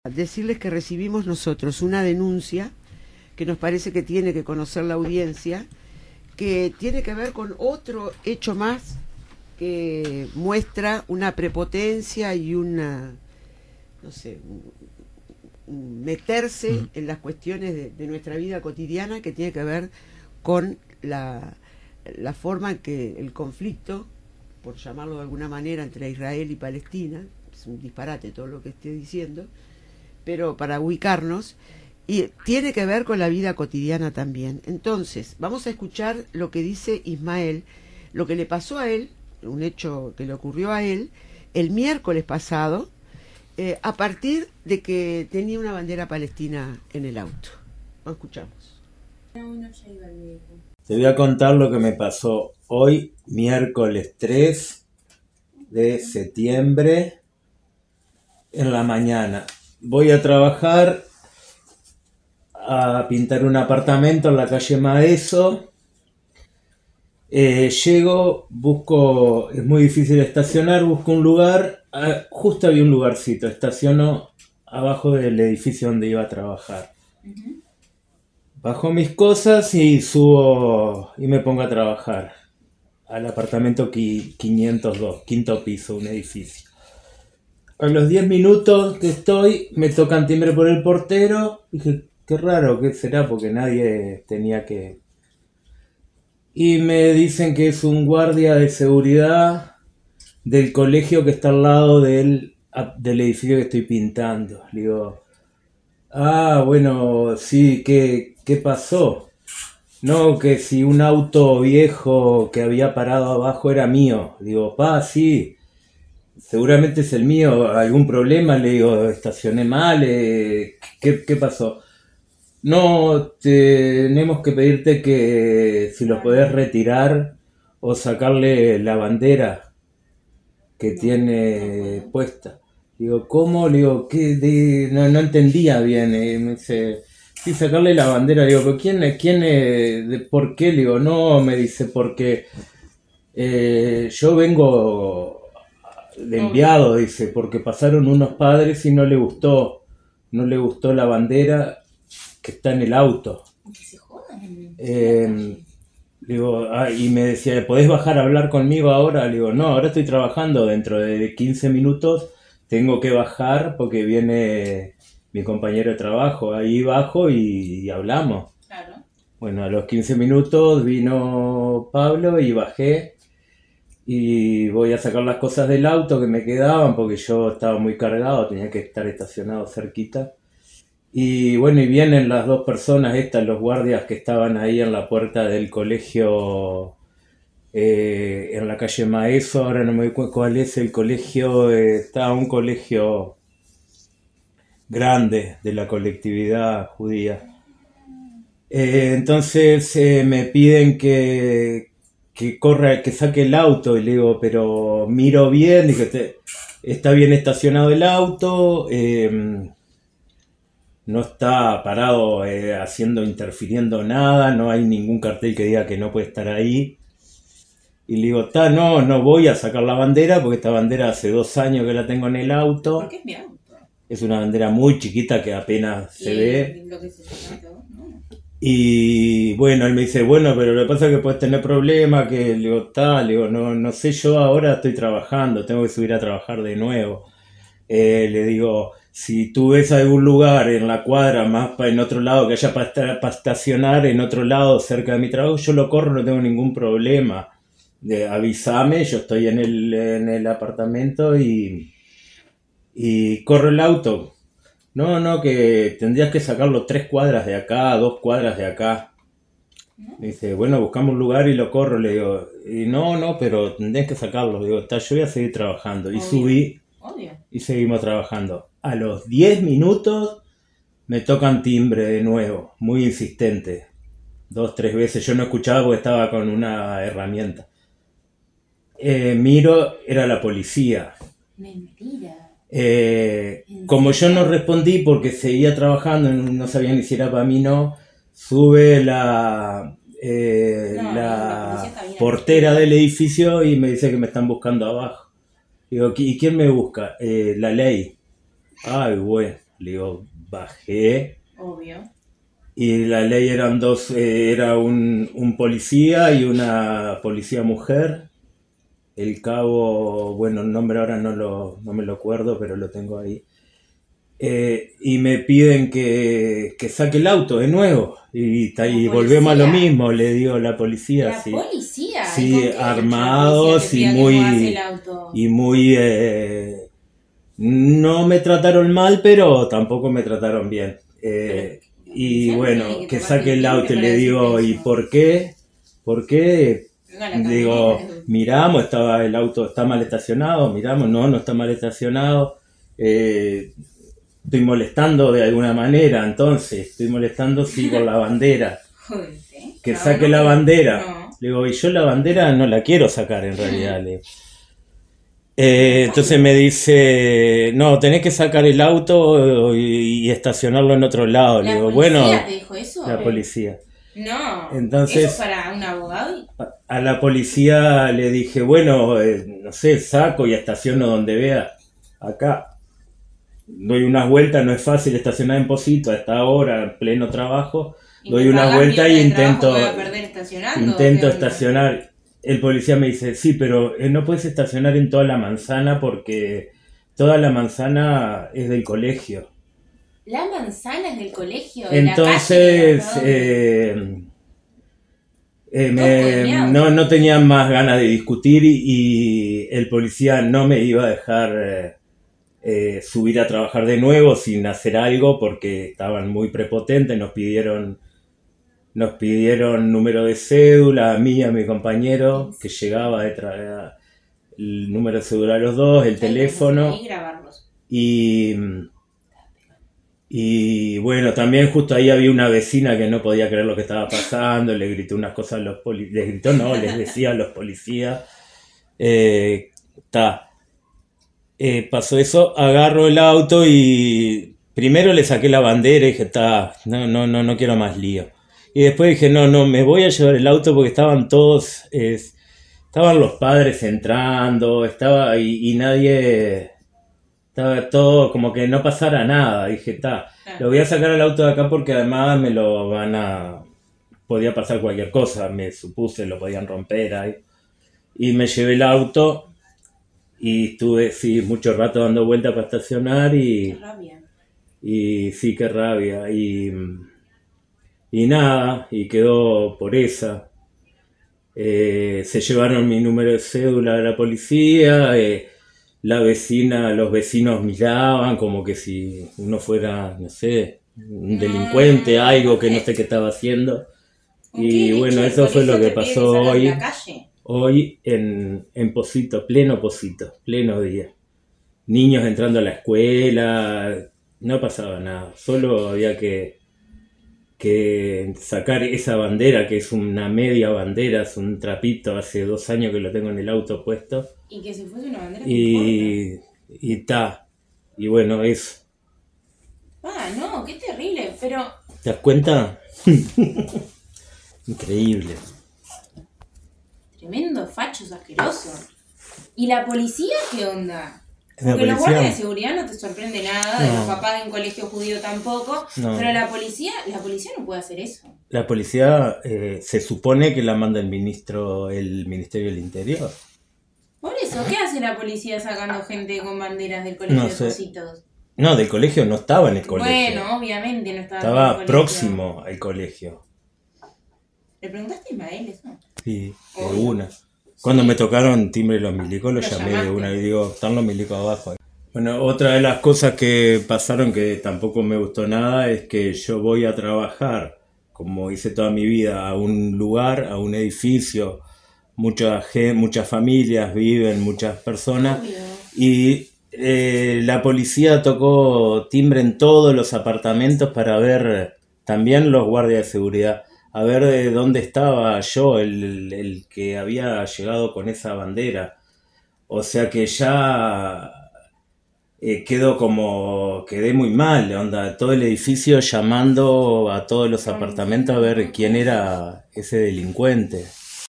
Decirles que recibimos nosotros una denuncia que nos parece que tiene que conocer la audiencia, que tiene que ver con otro hecho más que muestra una prepotencia y una, no sé, un meterse en las cuestiones de nuestra vida cotidiana, que tiene que ver con la forma en que el conflicto, por llamarlo de alguna manera, entre Israel y Palestina, es un disparate todo lo que estoy diciendo, pero para ubicarnos, y tiene que ver con la vida cotidiana también. Entonces, vamos a escuchar lo que dice Ismael, lo que le pasó a él, un hecho que le ocurrió a él, el miércoles pasado, a partir de que tenía una bandera palestina en el auto. Lo escuchamos. Te voy a contar lo que me pasó hoy, miércoles 3 de septiembre, en la mañana. Voy a trabajar, a pintar un apartamento en la calle Maeso. Llego, busco, es muy difícil estacionar, busco un lugar, justo había un lugarcito, estaciono abajo del edificio donde iba a trabajar. Bajo mis cosas y subo y me pongo a trabajar al apartamento 502, quinto piso, un edificio. A los 10 minutos que estoy, me tocan timbre por el portero. Dije, qué raro, ¿qué será? Porque nadie tenía que... Y me dicen que es un guardia de seguridad del colegio que está al lado del edificio que estoy pintando. Le digo, bueno, sí, ¿qué pasó? No, que si un auto viejo que había parado abajo era mío. Digo, sí, seguramente es el mío. ¿Algún problema? Le digo, estacioné mal. ¿Qué pasó? No, tenemos que pedirte que si lo podés retirar o sacarle la bandera que tiene puesta. Digo, ¿cómo? Le digo, no entendía bien. Me dice, sí, sacarle la bandera. Le digo, ¿pero quién, por qué? Le digo, no, me dice, porque yo vengo de enviado, dice, porque pasaron unos padres y no le gustó la bandera que está en el auto. Digo, y me decía, ¿podés bajar a hablar conmigo ahora? Le digo, no, ahora estoy trabajando, dentro de 15 minutos tengo que bajar porque viene mi compañero de trabajo. Ahí bajo y hablamos. Claro. Bueno, a los 15 minutos vino Pablo y bajé y voy a sacar las cosas del auto que me quedaban porque yo estaba muy cargado, tenía que estar estacionado cerquita. Y bueno, y vienen las dos personas los guardias que estaban ahí en la puerta del colegio, en la calle Maeso. Ahora no me acuerdo cuál es el colegio, está un colegio grande de la colectividad judía. Entonces me piden que corra, que saque el auto, y le digo, pero miro bien, dije, está bien estacionado el auto, no está parado interfiriendo nada, no hay ningún cartel que diga que no puede estar ahí. Y le digo, no voy a sacar la bandera porque esta bandera hace 2 años que la tengo en el auto. ¿Por qué es mi auto? Es una bandera muy chiquita que apenas se ve. Y bueno, él me dice, bueno, pero lo que pasa es que puedes tener problemas, que le digo, no sé, yo ahora estoy trabajando, tengo que subir a trabajar de nuevo. Le digo, si tú ves algún lugar en la cuadra, más en otro lado, que haya para estacionar en otro lado cerca de mi trabajo, yo lo corro, no tengo ningún problema. Avísame, yo estoy en el apartamento y corro el auto. No, que tendrías que sacarlo 3 cuadras de acá, 2 cuadras de acá. Me dice, bueno, buscamos un lugar y lo corro. Le digo, y no, pero tendrías que sacarlo. Le digo, yo voy a seguir trabajando. Obvio. Y subí. Obvio. Y seguimos trabajando. A los 10 minutos me tocan timbre de nuevo, muy insistente. 2, 3 veces. Yo no escuchaba porque estaba con una herramienta. Miro, era la policía. Mentira. Como yo no respondí porque seguía trabajando, no sabía ni si era para mí, no, sube la portera del edificio y me dice que me están buscando abajo. Digo, ¿y quién me busca? La ley. Ay, bueno, Le digo, bajé. Obvio. Y la ley eran dos, era un policía y una policía mujer. El cabo, bueno, el nombre ahora no me lo acuerdo, pero lo tengo ahí. Y me piden que saque el auto de nuevo. Y volvemos a lo mismo, le digo a la policía. ¿La sí. policía? Sí, armados y muy... Y muy... no me trataron mal, pero tampoco me trataron bien. Y bueno, que saque el auto y le digo, ¿y por qué? ¿Por qué? Digo, miramos, el auto está mal estacionado, miramos, no está mal estacionado. Estoy molestando de alguna manera, entonces, estoy molestando, sí, por la bandera. Que saque la bandera. No. Le digo, y yo la bandera no la quiero sacar en realidad. Entonces me dice, no, tenés que sacar el auto y estacionarlo en otro lado. Le digo, bueno. ¿La policía te dijo eso? La policía. No, entonces, ¿eso para un abogado? A la policía le dije, bueno, no sé, saco y estaciono donde vea. Acá doy unas vueltas, no es fácil estacionar en Posito a esta hora, en pleno trabajo. Doy unas vueltas y intento estacionar. El policía me dice, sí, pero no puedes estacionar en toda la manzana porque toda la manzana es del colegio. ¿La manzana es del colegio? Entonces, no tenía más ganas de discutir y el policía no me iba a dejar subir a trabajar de nuevo sin hacer algo porque estaban muy prepotentes, nos pidieron número de cédula, a mí y a mi compañero, que llegaba de traer el número de cédula a los dos, el teléfono. Y bueno, también justo ahí había una vecina que no podía creer lo que estaba pasando, le gritó unas cosas a los policías, les decía a los policías. Pasó eso, agarro el auto y primero le saqué la bandera y dije, no quiero más lío. Y después dije, no, me voy a llevar el auto porque estaban todos, estaban los padres entrando, y nadie, estaba todo como que no pasara nada. Dije, lo voy a sacar el auto de acá porque además me lo podía pasar cualquier cosa, me supuse, lo podían romper ahí. Y me llevé el auto y estuve, sí, mucho rato dando vueltas para estacionar y... Qué rabia. Y sí, qué rabia. Y nada, y quedó por esa. Se llevaron mi número de cédula de la policía, los vecinos miraban como que si uno fuera, no sé, un delincuente, algo que no sé qué estaba haciendo. Y bueno, eso fue lo que pasó hoy. Hoy en Posito, pleno día. Niños entrando a la escuela, no pasaba nada, solo había que sacar esa bandera, que es una media bandera, es un trapito, hace 2 años que lo tengo en el auto puesto. Y que si fuese una bandera y bueno, eso. No, qué terrible, pero... ¿Te das cuenta? Increíble. Tremendo fachos asquerosos. ¿Y la policía qué onda? Porque los guardias de seguridad no te sorprende nada, de los papás de un colegio judío tampoco, pero la policía no puede hacer eso. La policía se supone que la manda el Ministerio del Interior. Por eso, ¿qué hace la policía sacando gente con banderas del colegio de Positos? No, del colegio no estaba en el colegio. Bueno, obviamente no estaba en el colegio. Estaba próximo al colegio. ¿Le preguntaste a Ismael eso? Sí, de una. Cuando me tocaron timbre los milicos, los llamé de una y digo, están los milicos abajo. Bueno, otra de las cosas que pasaron que tampoco me gustó nada es que yo voy a trabajar, como hice toda mi vida, a un lugar, a un edificio, muchas familias viven, muchas personas, y la policía tocó timbre en todos los apartamentos para ver también los guardias de seguridad. A ver de dónde estaba yo, el que había llegado con esa bandera. O sea que ya quedé muy mal, onda, todo el edificio llamando a todos los apartamentos a ver quién era ese delincuente.